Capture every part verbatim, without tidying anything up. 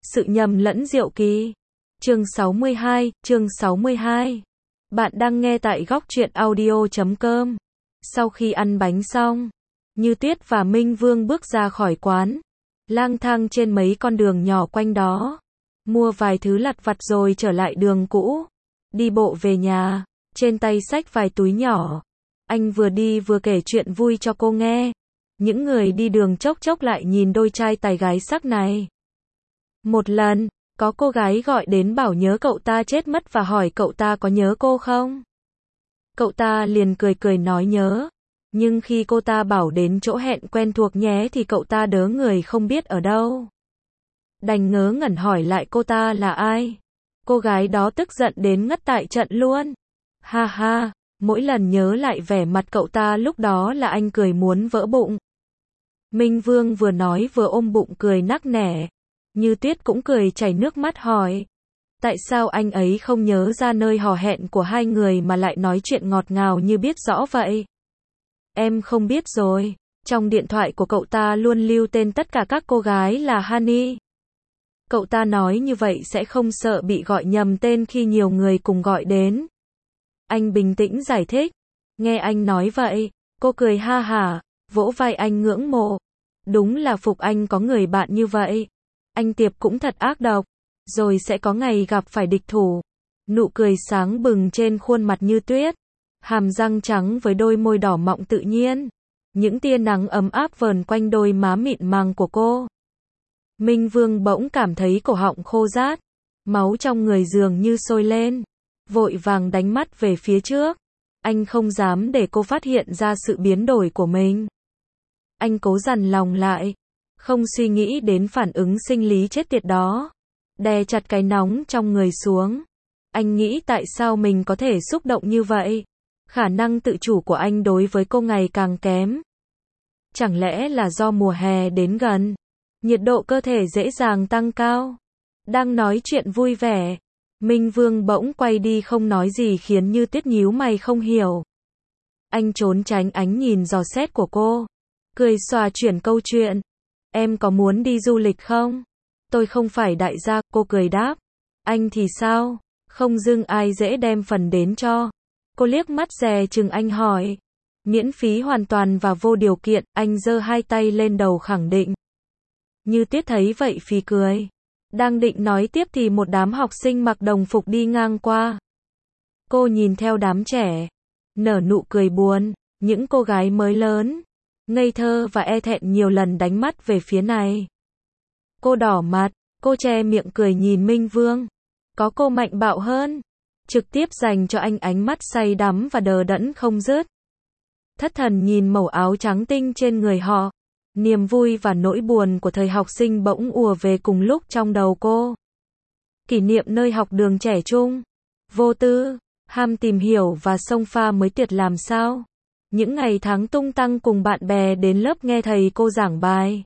Sự nhầm lẫn diệu kỳ. Chương sáu mươi hai, chương sáu mươi hai. Bạn đang nghe tại góc truyện audio chấm com. Sau khi ăn bánh xong, Như Tuyết và Minh Vương bước ra khỏi quán, lang thang trên mấy con đường nhỏ quanh đó, mua vài thứ lặt vặt rồi trở lại đường cũ, đi bộ về nhà, trên tay xách vài túi nhỏ. Anh vừa đi vừa kể chuyện vui cho cô nghe. Những người đi đường chốc chốc lại nhìn đôi trai tài gái sắc này. Một lần, có cô gái gọi đến bảo nhớ cậu ta chết mất và hỏi cậu ta có nhớ cô không. Cậu ta liền cười cười nói nhớ. Nhưng khi cô ta bảo đến chỗ hẹn quen thuộc nhé thì cậu ta đớ người không biết ở đâu. Đành ngớ ngẩn hỏi lại cô ta là ai. Cô gái đó tức giận đến ngất tại trận luôn. Ha ha, mỗi lần nhớ lại vẻ mặt cậu ta lúc đó là anh cười muốn vỡ bụng. Minh Vương vừa nói vừa ôm bụng cười nắc nẻ. Như Tuyết cũng cười chảy nước mắt hỏi. Tại sao anh ấy không nhớ ra nơi hò hẹn của hai người mà lại nói chuyện ngọt ngào như biết rõ vậy? Em không biết rồi. Trong điện thoại của cậu ta luôn lưu tên tất cả các cô gái là Honey. Cậu ta nói như vậy sẽ không sợ bị gọi nhầm tên khi nhiều người cùng gọi đến. Anh bình tĩnh giải thích. Nghe anh nói vậy, cô cười ha hả, vỗ vai anh ngưỡng mộ. Đúng là phục anh có người bạn như vậy. Anh Tiệp cũng thật ác độc. Rồi sẽ có ngày gặp phải địch thủ. Nụ cười sáng bừng trên khuôn mặt Như Tuyết. Hàm răng trắng với đôi môi đỏ mọng tự nhiên. Những tia nắng ấm áp vờn quanh đôi má mịn màng của cô. Minh Vương bỗng cảm thấy cổ họng khô rát. Máu trong người dường như sôi lên. Vội vàng đánh mắt về phía trước. Anh không dám để cô phát hiện ra sự biến đổi của mình. Anh cố dằn lòng lại. Không suy nghĩ đến phản ứng sinh lý chết tiệt đó. Đè chặt cái nóng trong người xuống. Anh nghĩ tại sao mình có thể xúc động như vậy. Khả năng tự chủ của anh đối với cô ngày càng kém. Chẳng lẽ là do mùa hè đến gần, nhiệt độ cơ thể dễ dàng tăng cao. Đang nói chuyện vui vẻ, Minh Vương bỗng quay đi không nói gì khiến Như Tuyết nhíu mày không hiểu. Anh trốn tránh ánh nhìn dò xét của cô. Cười xòa chuyển câu chuyện. Em có muốn đi du lịch không? Tôi không phải đại gia, cô cười đáp. Anh thì sao? Không dưng ai dễ đem phần đến cho. Cô liếc mắt dè chừng anh hỏi. Miễn phí hoàn toàn và vô điều kiện, anh giơ hai tay lên đầu khẳng định. Như Tuyết thấy vậy phì cười. Đang định nói tiếp thì một đám học sinh mặc đồng phục đi ngang qua. Cô nhìn theo đám trẻ, nở nụ cười buồn. Những cô gái mới lớn, ngây thơ và e thẹn nhiều lần đánh mắt về phía này. Cô đỏ mặt, cô che miệng cười nhìn Minh Vương. Có cô mạnh bạo hơn, trực tiếp dành cho anh ánh mắt say đắm và đờ đẫn không dứt. Thất thần nhìn màu áo trắng tinh trên người họ. Niềm vui và nỗi buồn của thời học sinh bỗng ùa về cùng lúc trong đầu cô. Kỷ niệm nơi học đường trẻ trung, vô tư, ham tìm hiểu và xông pha mới tuyệt làm sao. Những ngày tháng tung tăng cùng bạn bè đến lớp nghe thầy cô giảng bài.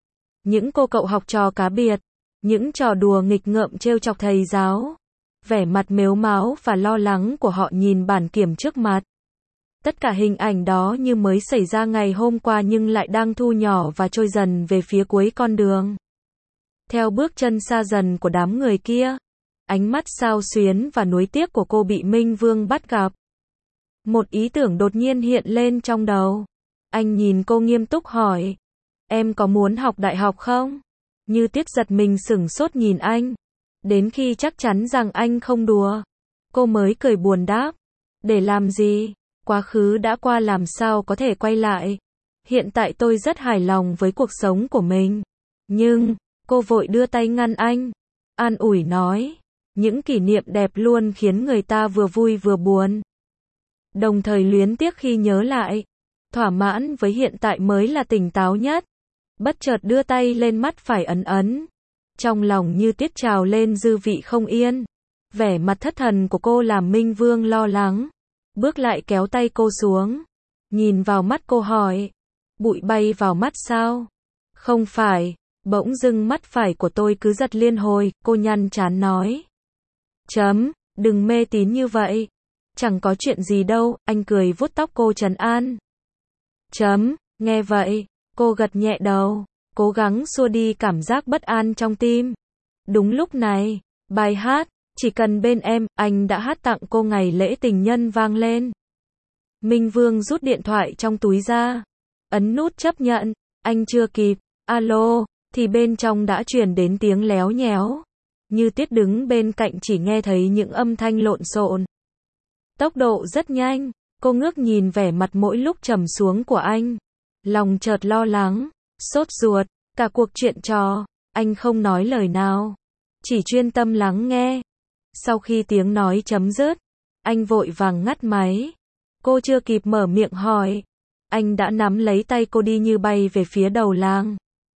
Những cô cậu học trò cá biệt, những trò đùa nghịch ngợm trêu chọc thầy giáo. Vẻ mặt mếu máo và lo lắng của họ nhìn bản kiểm trước mặt. Tất cả hình ảnh đó như mới xảy ra ngày hôm qua nhưng lại đang thu nhỏ và trôi dần về phía cuối con đường. Theo bước chân xa dần của đám người kia, ánh mắt xao xuyến và nuối tiếc của cô bị Minh Vương bắt gặp. Một ý tưởng đột nhiên hiện lên trong đầu. Anh nhìn cô nghiêm túc hỏi. Em có muốn học đại học không? Như Tuyết giật mình sửng sốt nhìn anh. Đến khi chắc chắn rằng anh không đùa, cô mới cười buồn đáp. Để làm gì? Quá khứ đã qua làm sao có thể quay lại. Hiện tại tôi rất hài lòng với cuộc sống của mình. Nhưng, cô vội đưa tay ngăn anh. An ủi nói. Những kỷ niệm đẹp luôn khiến người ta vừa vui vừa buồn. Đồng thời luyến tiếc khi nhớ lại. Thỏa mãn với hiện tại mới là tỉnh táo nhất. Bất chợt đưa tay lên mắt phải ấn ấn. Trong lòng Như Tuyết trào lên dư vị không yên. Vẻ mặt thất thần của cô làm Minh Vương lo lắng. Bước lại kéo tay cô xuống. Nhìn vào mắt cô hỏi. Bụi bay vào mắt sao? Không phải. Bỗng dưng mắt phải của tôi cứ giật liên hồi. Cô nhăn trán nói. Chấm, đừng mê tín như vậy. Chẳng có chuyện gì đâu. Anh cười vuốt tóc cô trấn an. Chấm, nghe vậy. Cô gật nhẹ đầu. Cố gắng xua đi cảm giác bất an trong tim. Đúng lúc này, bài hát Chỉ cần bên em, anh đã hát tặng cô ngày lễ tình nhân vang lên. Minh Vương rút điện thoại trong túi ra, ấn nút chấp nhận, anh chưa kịp, alo, thì bên trong đã truyền đến tiếng léo nhéo. Như Tuyết đứng bên cạnh chỉ nghe thấy những âm thanh lộn xộn. Tốc độ rất nhanh, cô ngước nhìn vẻ mặt mỗi lúc trầm xuống của anh. Lòng chợt lo lắng, sốt ruột, cả cuộc chuyện trò, anh không nói lời nào, chỉ chuyên tâm lắng nghe. Sau khi tiếng nói chấm dứt, anh vội vàng ngắt máy. Cô chưa kịp mở miệng hỏi, anh đã nắm lấy tay cô đi như bay về phía đầu làng,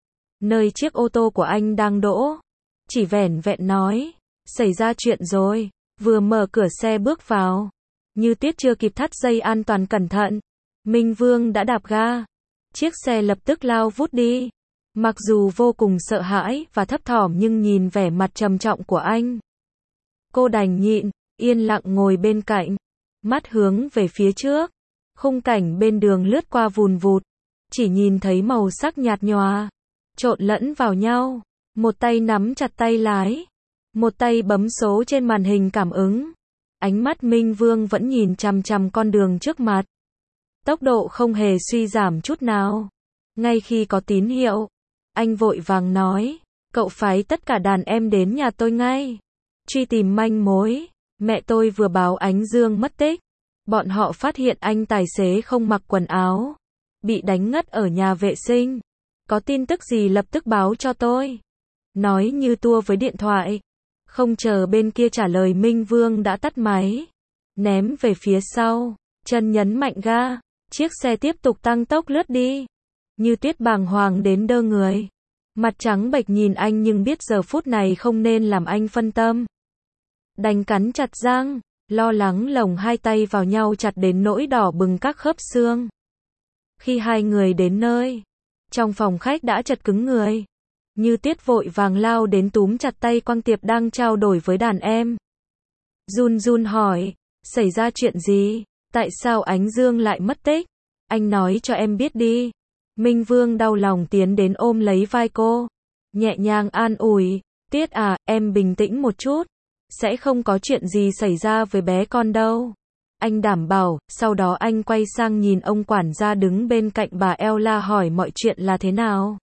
nơi chiếc ô tô của anh đang đỗ. Chỉ vẻn vẹn nói, xảy ra chuyện rồi, vừa mở cửa xe bước vào. Như Tuyết chưa kịp thắt dây an toàn cẩn thận, Minh Vương đã đạp ga. Chiếc xe lập tức lao vút đi. Mặc dù vô cùng sợ hãi và thấp thỏm nhưng nhìn vẻ mặt trầm trọng của anh, cô đành nhịn, yên lặng ngồi bên cạnh, mắt hướng về phía trước. Khung cảnh bên đường lướt qua vùn vụt, chỉ nhìn thấy màu sắc nhạt nhòa, trộn lẫn vào nhau. Một tay nắm chặt tay lái, một tay bấm số trên màn hình cảm ứng. Ánh mắt Minh Vương vẫn nhìn chằm chằm con đường trước mặt. Tốc độ không hề suy giảm chút nào. Ngay khi có tín hiệu, anh vội vàng nói, cậu phái tất cả đàn em đến nhà tôi ngay. Truy tìm manh mối, mẹ tôi vừa báo Ánh Dương mất tích. Bọn họ phát hiện anh tài xế không mặc quần áo, bị đánh ngất ở nhà vệ sinh. Có tin tức gì lập tức báo cho tôi. Nói như tua với điện thoại. Không chờ bên kia trả lời, Minh Vương đã tắt máy, ném về phía sau, chân nhấn mạnh ga. Chiếc xe tiếp tục tăng tốc lướt đi. Như Tuyết bàng hoàng đến đơ người, mặt trắng bệch nhìn anh nhưng biết giờ phút này không nên làm anh phân tâm. Đành cắn chặt răng, lo lắng lồng hai tay vào nhau chặt đến nỗi đỏ bừng các khớp xương. Khi hai người đến nơi, trong phòng khách đã chật cứng người. Như Tuyết vội vàng lao đến túm chặt tay Quang Tiệp đang trao đổi với đàn em. Run run hỏi, xảy ra chuyện gì? Tại sao Ánh Dương lại mất tích? Anh nói cho em biết đi. Minh Vương đau lòng tiến đến ôm lấy vai cô, nhẹ nhàng an ủi, Tuyết à, em bình tĩnh một chút, sẽ không có chuyện gì xảy ra với bé con đâu. Anh đảm bảo. Sau đó anh quay sang nhìn ông quản gia đứng bên cạnh bà Ella hỏi mọi chuyện là thế nào.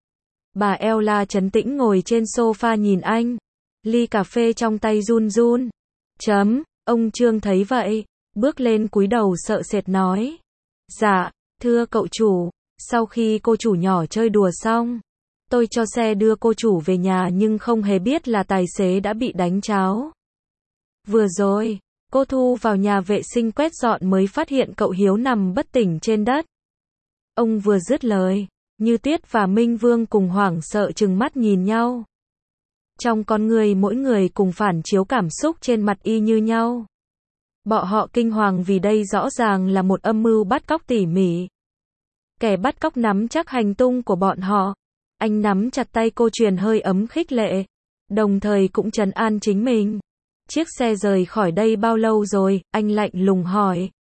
Bà Ella trấn tĩnh ngồi trên sofa nhìn anh, ly cà phê trong tay run run. Chấm, ông Trương thấy vậy, bước lên cúi đầu sợ sệt nói. Dạ, thưa cậu chủ, sau khi cô chủ nhỏ chơi đùa xong, tôi cho xe đưa cô chủ về nhà nhưng không hề biết là tài xế đã bị đánh tráo. Vừa rồi, cô Thu vào nhà vệ sinh quét dọn mới phát hiện cậu Hiếu nằm bất tỉnh trên đất. Ông vừa dứt lời, Như Tuyết và Minh Vương cùng hoảng sợ trừng mắt nhìn nhau. Trong con người mỗi người cùng phản chiếu cảm xúc trên mặt y như nhau. Bọn họ kinh hoàng vì đây rõ ràng là một âm mưu bắt cóc tỉ mỉ. Kẻ bắt cóc nắm chắc hành tung của bọn họ. Anh nắm chặt tay cô truyền hơi ấm khích lệ, đồng thời cũng trấn an chính mình. Chiếc xe rời khỏi đây bao lâu rồi? Anh lạnh lùng hỏi.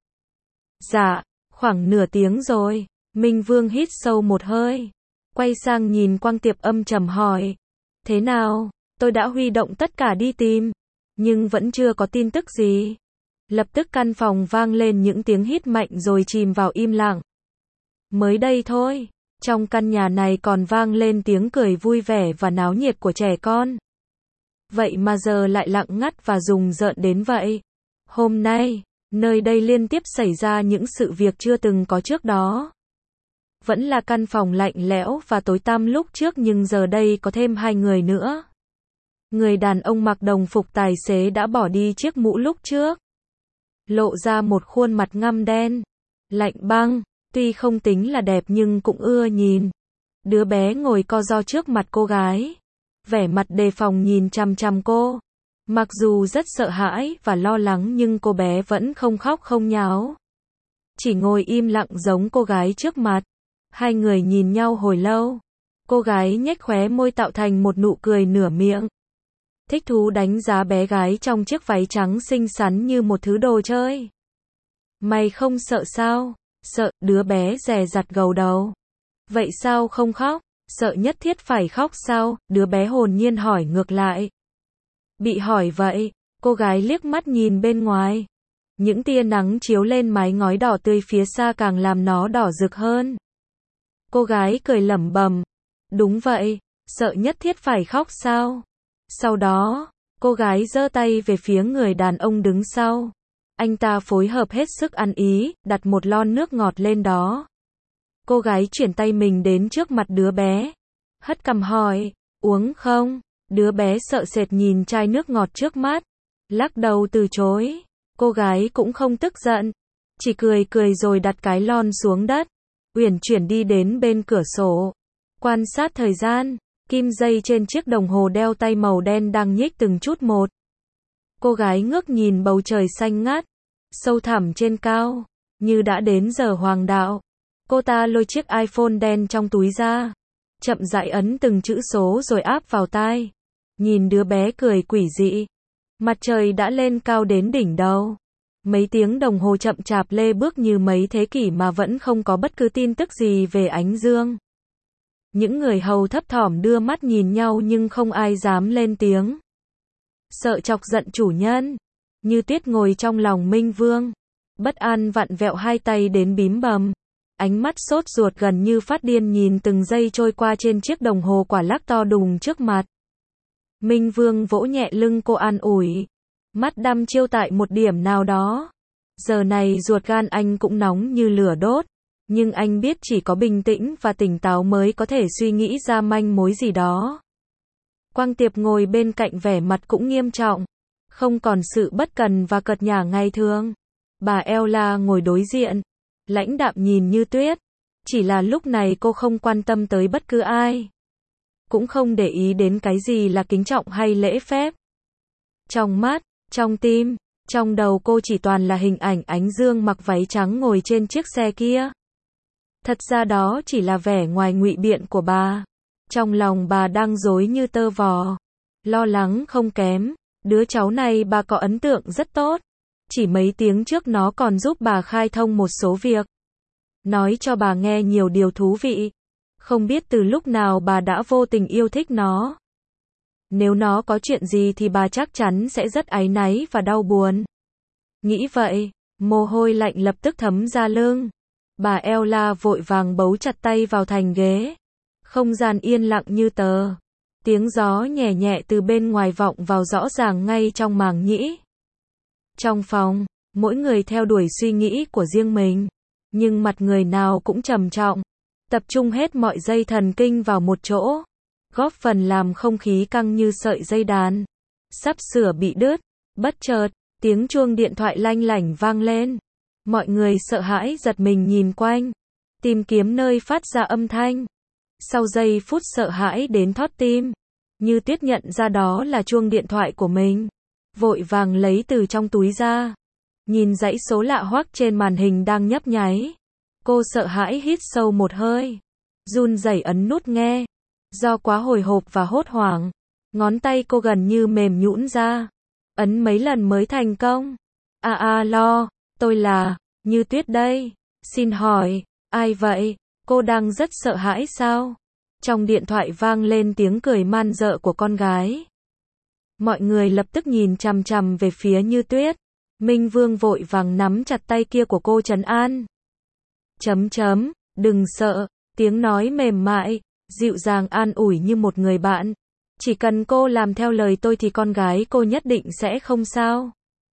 Dạ, khoảng nửa tiếng rồi. Minh Vương hít sâu một hơi, quay sang nhìn Quang Tiệp âm trầm hỏi. Thế nào? Tôi đã huy động tất cả đi tìm, nhưng vẫn chưa có tin tức gì. Lập tức căn phòng vang lên những tiếng hít mạnh rồi chìm vào im lặng. Mới đây thôi, trong căn nhà này còn vang lên tiếng cười vui vẻ và náo nhiệt của trẻ con. Vậy mà giờ lại lặng ngắt và rùng rợn đến vậy. Hôm nay, nơi đây liên tiếp xảy ra những sự việc chưa từng có trước đó. Vẫn là căn phòng lạnh lẽo và tối tăm lúc trước nhưng giờ đây có thêm hai người nữa. Người đàn ông mặc đồng phục tài xế đã bỏ đi chiếc mũ lúc trước, lộ ra một khuôn mặt ngăm đen, lạnh băng, tuy không tính là đẹp nhưng cũng ưa nhìn. Đứa bé ngồi co ro trước mặt cô gái, vẻ mặt đề phòng nhìn chằm chằm cô. Mặc dù rất sợ hãi và lo lắng nhưng cô bé vẫn không khóc không nháo, chỉ ngồi im lặng giống cô gái trước mặt. Hai người nhìn nhau hồi lâu. Cô gái nhếch khóe môi tạo thành một nụ cười nửa miệng, thích thú đánh giá bé gái trong chiếc váy trắng xinh xắn như một thứ đồ chơi. Mày không sợ sao? Sợ, đứa bé dè dặt gầu đầu. Vậy sao không khóc? Sợ nhất thiết phải khóc sao? Đứa bé hồn nhiên hỏi ngược lại. Bị hỏi vậy, cô gái liếc mắt nhìn bên ngoài. Những tia nắng chiếu lên mái ngói đỏ tươi phía xa càng làm nó đỏ rực hơn. Cô gái cười lẩm bẩm. Đúng vậy, sợ nhất thiết phải khóc sao? Sau đó, cô gái giơ tay về phía người đàn ông đứng sau. Anh ta phối hợp hết sức ăn ý, đặt một lon nước ngọt lên đó. Cô gái chuyển tay mình đến trước mặt đứa bé. Hất cằm hỏi, uống không? Đứa bé sợ sệt nhìn chai nước ngọt trước mắt. Lắc đầu từ chối. Cô gái cũng không tức giận. Chỉ cười cười rồi đặt cái lon xuống đất. Uyển chuyển đi đến bên cửa sổ. Quan sát thời gian. Kim dây trên chiếc đồng hồ đeo tay màu đen đang nhích từng chút một. Cô gái ngước nhìn bầu trời xanh ngát, sâu thẳm trên cao, như đã đến giờ hoàng đạo. Cô ta lôi chiếc iPhone đen trong túi ra, chậm rãi ấn từng chữ số rồi áp vào tai. Nhìn đứa bé cười quỷ dị. Mặt trời đã lên cao đến đỉnh đầu. Mấy tiếng đồng hồ chậm chạp lê bước như mấy thế kỷ mà vẫn không có bất cứ tin tức gì về ánh dương. Những người hầu thấp thỏm đưa mắt nhìn nhau nhưng không ai dám lên tiếng. Sợ chọc giận chủ nhân. Như Tuyết ngồi trong lòng Minh Vương. Bất an vặn vẹo hai tay đến bím bầm. Ánh mắt sốt ruột gần như phát điên nhìn từng giây trôi qua trên chiếc đồng hồ quả lắc to đùng trước mặt. Minh Vương vỗ nhẹ lưng cô an ủi. Mắt đăm chiêu tại một điểm nào đó. Giờ này ruột gan anh cũng nóng như lửa đốt. Nhưng anh biết chỉ có bình tĩnh và tỉnh táo mới có thể suy nghĩ ra manh mối gì đó. Quang Tiệp ngồi bên cạnh vẻ mặt cũng nghiêm trọng. Không còn sự bất cần và cợt nhả ngày thường. Bà Ella ngồi đối diện. Lãnh đạm nhìn Như Tuyết. Chỉ là lúc này cô không quan tâm tới bất cứ ai. Cũng không để ý đến cái gì là kính trọng hay lễ phép. Trong mắt, trong tim, trong đầu cô chỉ toàn là hình ảnh Ánh Dương mặc váy trắng ngồi trên chiếc xe kia. Thật ra đó chỉ là vẻ ngoài ngụy biện của bà. Trong lòng bà đang rối như tơ vò. Lo lắng không kém. Đứa cháu này bà có ấn tượng rất tốt. Chỉ mấy tiếng trước nó còn giúp bà khai thông một số việc. Nói cho bà nghe nhiều điều thú vị. Không biết từ lúc nào bà đã vô tình yêu thích nó. Nếu nó có chuyện gì thì bà chắc chắn sẽ rất áy náy và đau buồn. Nghĩ vậy, mồ hôi lạnh lập tức thấm ra lưng. Bà Ella vội vàng bấu chặt tay vào thành ghế. Không gian yên lặng như tờ. Tiếng gió nhẹ nhẹ từ bên ngoài vọng vào rõ ràng ngay trong màng nhĩ. Trong phòng, mỗi người theo đuổi suy nghĩ của riêng mình. Nhưng mặt người nào cũng trầm trọng. Tập trung hết mọi dây thần kinh vào một chỗ. Góp phần làm không khí căng như sợi dây đàn. Sắp sửa bị đứt. Bất chợt, tiếng chuông điện thoại lanh lảnh vang lên. Mọi người sợ hãi giật mình nhìn quanh. Tìm kiếm nơi phát ra âm thanh. Sau giây phút sợ hãi đến thót tim. Như Tuyết nhận ra đó là chuông điện thoại của mình. Vội vàng lấy từ trong túi ra. Nhìn dãy số lạ hoắc trên màn hình đang nhấp nháy. Cô sợ hãi hít sâu một hơi. Run rẩy ấn nút nghe. Do quá hồi hộp và hốt hoảng. Ngón tay cô gần như mềm nhũn ra. Ấn mấy lần mới thành công. À à lo, tôi là, Như Tuyết đây. Xin hỏi, ai vậy? Cô đang rất sợ hãi sao? Trong điện thoại vang lên tiếng cười man dợ của con gái. Mọi người lập tức nhìn chằm chằm về phía Như Tuyết. Minh Vương vội vàng nắm chặt tay kia của cô trấn an. Chấm chấm, đừng sợ, tiếng nói mềm mại, dịu dàng an ủi như một người bạn. Chỉ cần cô làm theo lời tôi thì con gái cô nhất định sẽ không sao.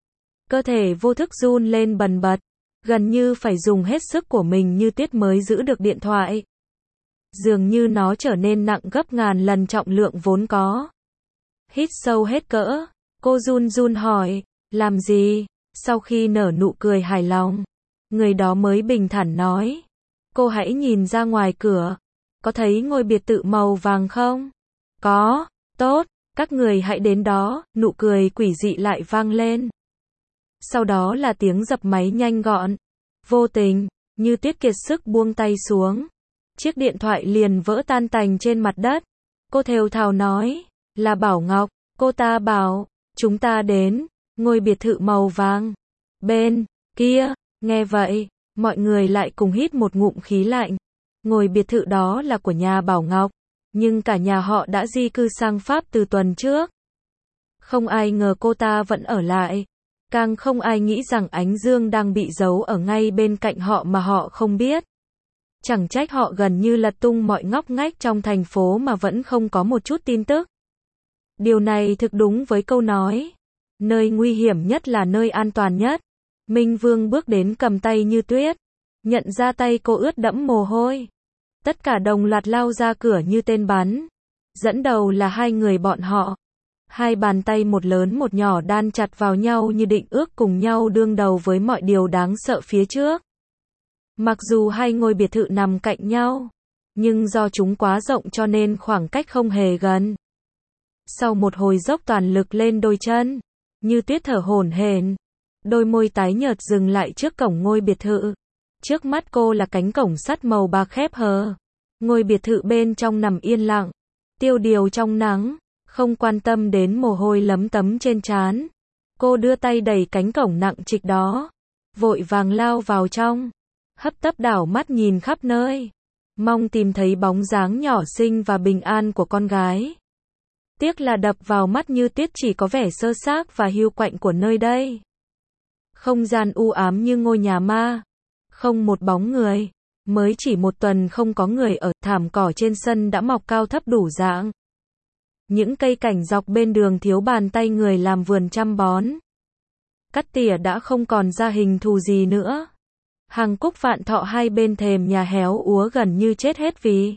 Cơ thể vô thức run lên bần bật, gần như phải dùng hết sức của mình Như Tuyết mới giữ được điện thoại. Dường như nó trở nên nặng gấp ngàn lần trọng lượng vốn có. Hít sâu hết cỡ, cô run run hỏi, làm gì? Sau khi nở nụ cười hài lòng, người đó mới bình thản nói, cô hãy nhìn ra ngoài cửa, có thấy ngôi biệt thự màu vàng không? Có, tốt, các người hãy đến đó, nụ cười quỷ dị lại vang lên. Sau đó là tiếng dập máy nhanh gọn, vô tình, Như Tuyết kiệt sức buông tay xuống. Chiếc điện thoại liền vỡ tan tành trên mặt đất. Cô thều thào nói, là Bảo Ngọc, cô ta bảo, chúng ta đến, ngôi biệt thự màu vàng. Bên kia, nghe vậy, mọi người lại cùng hít một ngụm khí lạnh. Ngôi biệt thự đó là của nhà Bảo Ngọc. Nhưng cả nhà họ đã di cư sang Pháp từ tuần trước. Không ai ngờ cô ta vẫn ở lại. Càng không ai nghĩ rằng Ánh Dương đang bị giấu ở ngay bên cạnh họ mà họ không biết. Chẳng trách họ gần như lật tung mọi ngóc ngách trong thành phố mà vẫn không có một chút tin tức. Điều này thực đúng với câu nói. Nơi nguy hiểm nhất là nơi an toàn nhất. Minh Vương bước đến cầm tay Như Tuyết. Nhận ra tay cô ướt đẫm mồ hôi. Tất cả đồng loạt lao ra cửa như tên bắn. Dẫn đầu là hai người bọn họ. Hai bàn tay một lớn một nhỏ đan chặt vào nhau như định ước cùng nhau đương đầu với mọi điều đáng sợ phía trước. Mặc dù hai ngôi biệt thự nằm cạnh nhau, nhưng do chúng quá rộng cho nên khoảng cách không hề gần. Sau một hồi dốc toàn lực lên đôi chân, Như Tuyết thở hổn hển, đôi môi tái nhợt dừng lại trước cổng ngôi biệt thự. Trước mắt cô là cánh cổng sắt màu bạc khép hờ. Ngôi biệt thự bên trong nằm yên lặng, tiêu điều trong nắng, không quan tâm đến mồ hôi lấm tấm trên trán. Cô đưa tay đẩy cánh cổng nặng trịch đó, vội vàng lao vào trong, hấp tấp đảo mắt nhìn khắp nơi, mong tìm thấy bóng dáng nhỏ xinh và bình an của con gái. Tiếc là đập vào mắt Như Tuyết chỉ có vẻ sơ xác và hiu quạnh của nơi đây. Không gian u ám như ngôi nhà ma, không một bóng người, mới chỉ một tuần không có người ở, thảm cỏ trên sân đã mọc cao thấp đủ dạng. Những cây cảnh dọc bên đường thiếu bàn tay người làm vườn chăm bón. Cắt tỉa đã không còn ra hình thù gì nữa. Hàng cúc vạn thọ hai bên thềm nhà héo úa gần như chết hết vì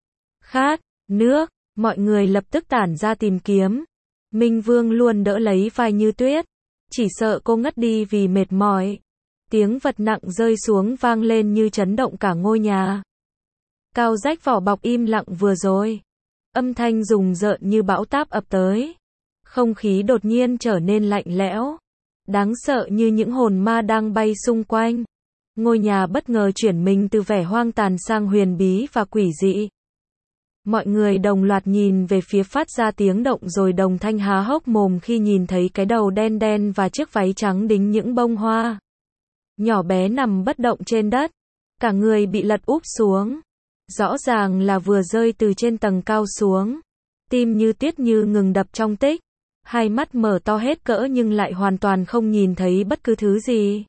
khát nước. Mọi người lập tức tản ra tìm kiếm. Minh Vương luôn đỡ lấy vai Như Tuyết, chỉ sợ cô ngất đi vì mệt mỏi. Tiếng vật nặng rơi xuống vang lên như chấn động cả ngôi nhà. Cao rách vỏ bọc im lặng vừa rồi. Âm thanh rùng rợn như bão táp ập tới. Không khí đột nhiên trở nên lạnh lẽo, đáng sợ như những hồn ma đang bay xung quanh. Ngôi nhà bất ngờ chuyển mình từ vẻ hoang tàn sang huyền bí và quỷ dị. Mọi người đồng loạt nhìn về phía phát ra tiếng động rồi đồng thanh há hốc mồm khi nhìn thấy cái đầu đen đen và chiếc váy trắng đính những bông hoa. Nhỏ bé nằm bất động trên đất, cả người bị lật úp xuống. Rõ ràng là vừa rơi từ trên tầng cao xuống. Tim Như Tuyết như ngừng đập trong tích. Hai mắt mở to hết cỡ nhưng lại hoàn toàn không nhìn thấy bất cứ thứ gì.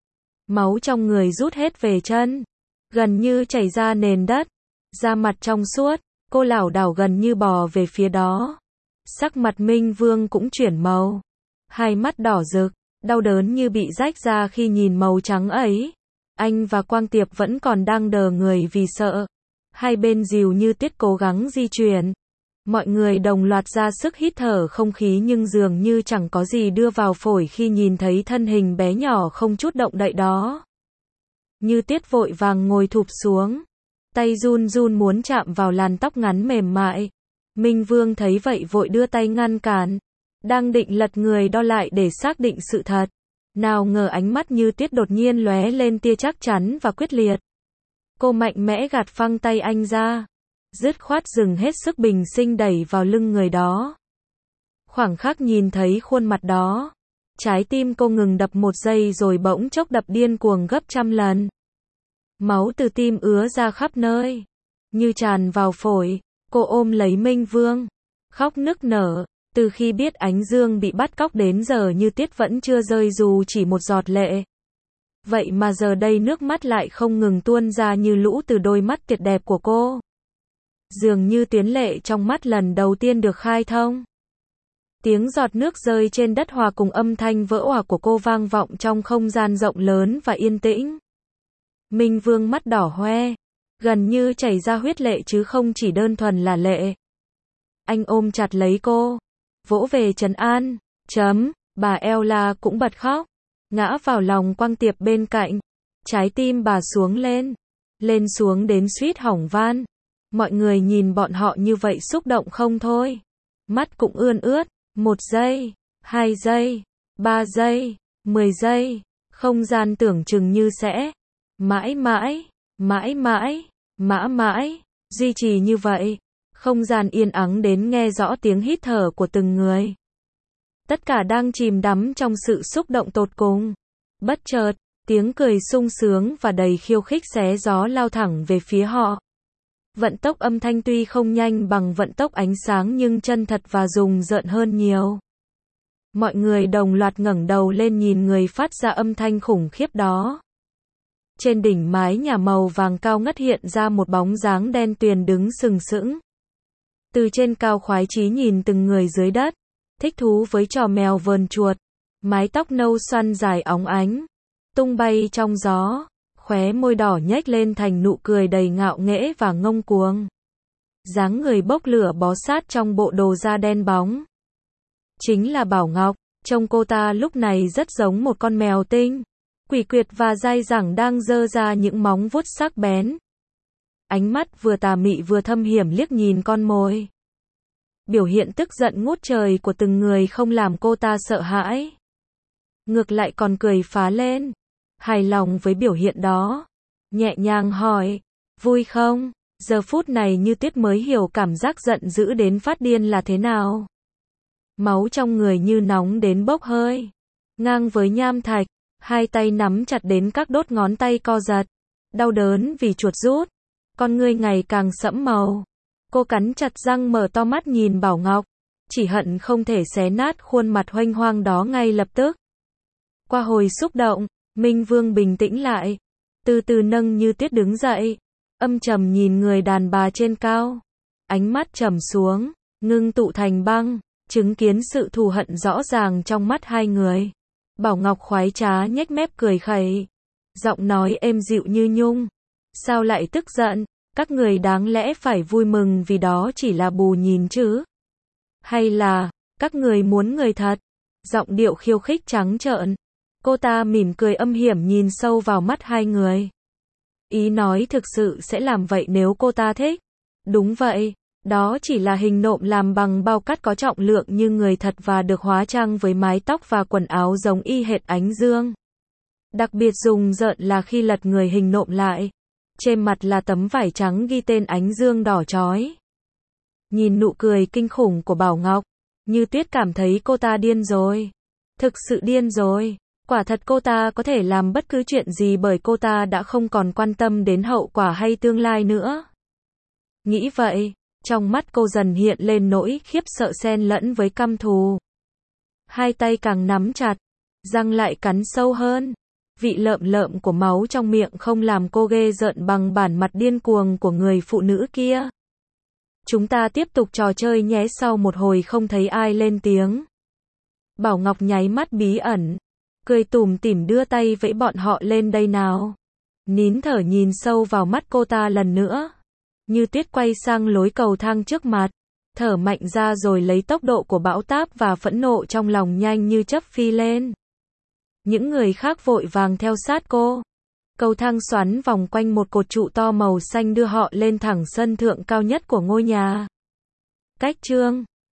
Máu trong người rút hết về chân, gần như chảy ra nền đất. Da mặt trong suốt, cô lảo đảo gần như bò về phía đó. Sắc mặt Minh Vương cũng chuyển màu. Hai mắt đỏ rực, đau đớn như bị rách ra khi nhìn màu trắng ấy. Anh và Quang Tiệp vẫn còn đang đờ người vì sợ. Hai bên dìu Như Tuyết cố gắng di chuyển. Mọi người đồng loạt ra sức hít thở không khí nhưng dường như chẳng có gì đưa vào phổi khi nhìn thấy thân hình bé nhỏ không chút động đậy đó. Như Tuyết vội vàng ngồi thụp xuống. Tay run run muốn chạm vào làn tóc ngắn mềm mại. Minh Vương thấy vậy vội đưa tay ngăn cản. Đang định lật người đo lại để xác định sự thật. Nào ngờ ánh mắt Như Tuyết đột nhiên lóe lên tia chắc chắn và quyết liệt. Cô mạnh mẽ gạt phăng tay anh ra. Dứt khoát dừng hết sức bình sinh đẩy vào lưng người đó. Khoảng khắc nhìn thấy khuôn mặt đó, trái tim cô ngừng đập một giây rồi bỗng chốc đập điên cuồng gấp trăm lần. Máu từ tim ứa ra khắp nơi, như tràn vào phổi. Cô ôm lấy Minh Vương, khóc nức nở. Từ khi biết Ánh Dương bị bắt cóc đến giờ Như Tuyết vẫn chưa rơi dù chỉ một giọt lệ. Vậy mà giờ đây nước mắt lại không ngừng tuôn ra như lũ từ đôi mắt tuyệt đẹp của cô. Dường như tuyến lệ trong mắt lần đầu tiên được khai thông. Tiếng giọt nước rơi trên đất hòa cùng âm thanh vỡ òa của cô vang vọng trong không gian rộng lớn và yên tĩnh. Minh Vương mắt đỏ hoe, gần như chảy ra huyết lệ chứ không chỉ đơn thuần là lệ. Anh ôm chặt lấy cô, vỗ về trấn an. Chấm, bà Ella cũng bật khóc, ngã vào lòng Quang Tiệp bên cạnh. Trái tim bà xuống lên, lên xuống đến suýt hỏng van. Mọi người nhìn bọn họ như vậy xúc động không thôi. Mắt cũng ươn ướt. Một giây, hai giây, ba giây, mười giây. Không gian tưởng chừng như sẽ mãi mãi, mãi mãi, mã mãi, duy trì như vậy. Không gian yên ắng đến nghe rõ tiếng hít thở của từng người. Tất cả đang chìm đắm trong sự xúc động tột cùng. Bất chợt, tiếng cười sung sướng và đầy khiêu khích xé gió lao thẳng về phía họ. Vận tốc âm thanh tuy không nhanh bằng vận tốc ánh sáng nhưng chân thật và rùng rợn hơn nhiều. Mọi người đồng loạt ngẩng đầu lên nhìn người phát ra âm thanh khủng khiếp đó. Trên đỉnh mái nhà màu vàng cao ngất hiện ra một bóng dáng đen tuyền đứng sừng sững. Từ trên cao khoái chí nhìn từng người dưới đất, thích thú với trò mèo vờn chuột, mái tóc nâu xoăn dài óng ánh, tung bay trong gió, khóe môi đỏ nhếch lên thành nụ cười đầy ngạo nghễ và ngông cuồng. Dáng người bốc lửa bó sát trong bộ đồ da đen bóng. Chính là Bảo Ngọc, trông cô ta lúc này rất giống một con mèo tinh, quỷ quyệt và dai dẳng đang giơ ra những móng vuốt sắc bén. Ánh mắt vừa tà mị vừa thâm hiểm liếc nhìn con mồi. Biểu hiện tức giận ngút trời của từng người không làm cô ta sợ hãi. Ngược lại còn cười phá lên. Hài lòng với biểu hiện đó. Nhẹ nhàng hỏi, vui không? Giờ phút này Như Tuyết mới hiểu cảm giác giận dữ đến phát điên là thế nào. Máu trong người như nóng đến bốc hơi. Ngang với nham thạch, hai tay nắm chặt đến các đốt ngón tay co giật. Đau đớn vì chuột rút. Con ngươi ngày càng sẫm màu. Cô cắn chặt răng mở to mắt nhìn Bảo Ngọc. Chỉ hận không thể xé nát khuôn mặt huênh hoang đó ngay lập tức. Qua hồi xúc động, Minh Vương bình tĩnh lại. Từ từ nâng Như Tuyết đứng dậy. Âm trầm nhìn người đàn bà trên cao. Ánh mắt trầm xuống, ngưng tụ thành băng. Chứng kiến sự thù hận rõ ràng trong mắt hai người. Bảo Ngọc khoái trá nhếch mép cười khẩy. Giọng nói êm dịu như nhung. Sao lại tức giận? Các người đáng lẽ phải vui mừng vì đó chỉ là bù nhìn chứ. Hay là, các người muốn người thật? Giọng điệu khiêu khích trắng trợn. Cô ta mỉm cười âm hiểm nhìn sâu vào mắt hai người. Ý nói thực sự sẽ làm vậy nếu cô ta thích. Đúng vậy, đó chỉ là hình nộm làm bằng bao cát có trọng lượng như người thật và được hóa trang với mái tóc và quần áo giống y hệt ánh dương. Đặc biệt rùng rợn là khi lật người hình nộm lại. Trên mặt là tấm vải trắng ghi tên ánh dương đỏ chói. Nhìn nụ cười kinh khủng của Bảo Ngọc, Như Tuyết cảm thấy cô ta điên rồi. Thực sự điên rồi. Quả thật cô ta có thể làm bất cứ chuyện gì bởi cô ta đã không còn quan tâm đến hậu quả hay tương lai nữa. Nghĩ vậy, trong mắt cô dần hiện lên nỗi khiếp sợ xen lẫn với căm thù. Hai tay càng nắm chặt, răng lại cắn sâu hơn. Vị lợm lợm của máu trong miệng không làm cô ghê rợn bằng bản mặt điên cuồng của người phụ nữ kia. Chúng ta tiếp tục trò chơi nhé. Sau một hồi không thấy ai lên tiếng. Bảo Ngọc nháy mắt bí ẩn. Cười tủm tỉm đưa tay vẫy bọn họ lên đây nào. Nín thở nhìn sâu vào mắt cô ta lần nữa. Như Tuyết quay sang lối cầu thang trước mặt. Thở mạnh ra rồi lấy tốc độ của bão táp và phẫn nộ trong lòng nhanh như chớp phi lên. Những người khác vội vàng theo sát cô. Cầu thang xoắn vòng quanh một cột trụ to màu xanh đưa họ lên thẳng sân thượng cao nhất của ngôi nhà. Cách chương